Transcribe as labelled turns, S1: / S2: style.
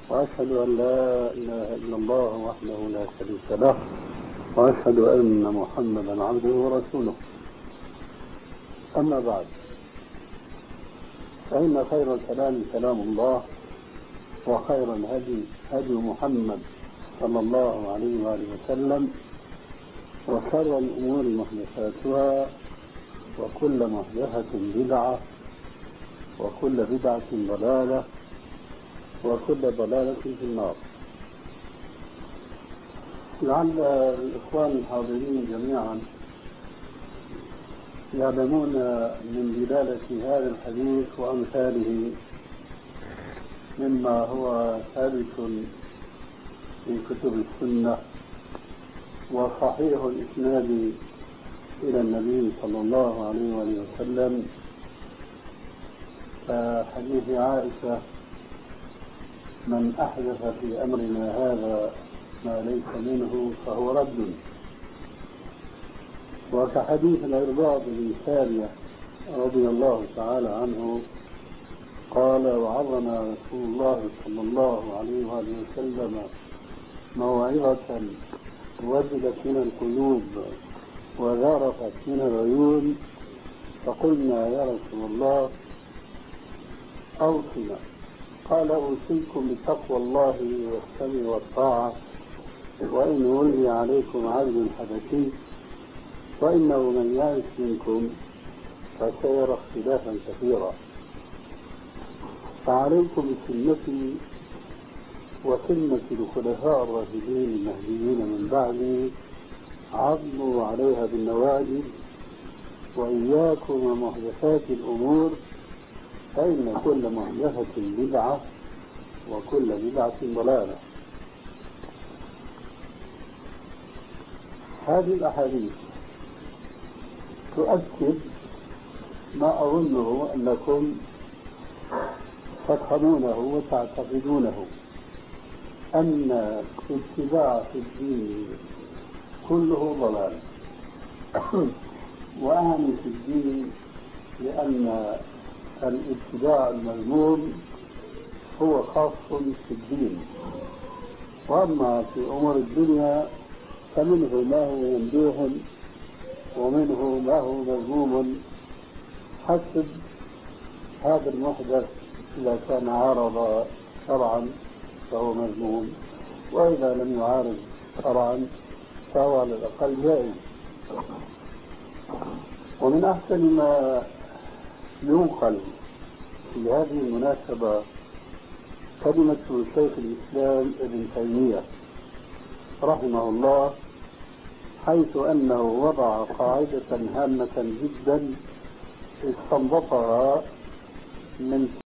S1: وأشهد أن لا إله إلا الله وحده لا شريك له، وأشهد أن محمدا عبده ورسوله. أما بعد، فإن خير الكلام كلام الله، وخير الهدي هدي محمد صلى الله عليه وآله وسلم، وشر الأمور محدثاتها، وكل محدثة بدعة، وكل بدعة ضلالة، وكل ضلالة في النار. لعل الإخوان الحاضرين جميعا يعلمون من دلالة هذا الحديث وأمثاله مما هو ثابت في كتب السنة وصحيح الإسناد إلى النبي صلى الله عليه وسلم، كحديث عائشة: من أحدث في أمرنا هذا ما ليس منه فهو رد. وكحديث العرباض بن سارية رضي الله تعالى عنه قال: وعظنا رسول الله صلى الله عليه وسلم موعظة وجلت من القلوب وذرفت من العيون، فقلنا: يا رسول الله أوصنا. قال: أوصيكم بتقوى الله والسمع والطاعة، وإن ولي عليكم عبد حبشي فإنه من يعش منكم فسيرى اختلافا كثيرا، فعليكم بسنتي وسنة الخلفاء الراشدين المهديين من بعدي، عضوا عليها بالنواجذ، وإياكم ومحدثات الأمور، فإن كل محدثة بدعة وكل بدعة ضلالة. هذه الأحاديث تؤكد ما أظنه أنكم تفهمونه وتعتقدونه، أن الاتباع في الدين كله ضلال. وأعني في الدين لأن الاتباع المذموم هو خاص في الدين، وأما في أمور الدنيا فمنه ما هو ممدوح ومنه ما هو مذموم حسب هذا المحدث. إذا كان عارض شرعا فهو مذموم، وإذا لم يعارض شرعا فهو على الأقل جائز. ومن أحسن ما ينقل في هذه المناسبة كلمة شيخ الإسلام ابن تيمية رحمه الله، حيث أنه وضع قاعدة هامة جدا استنبطها من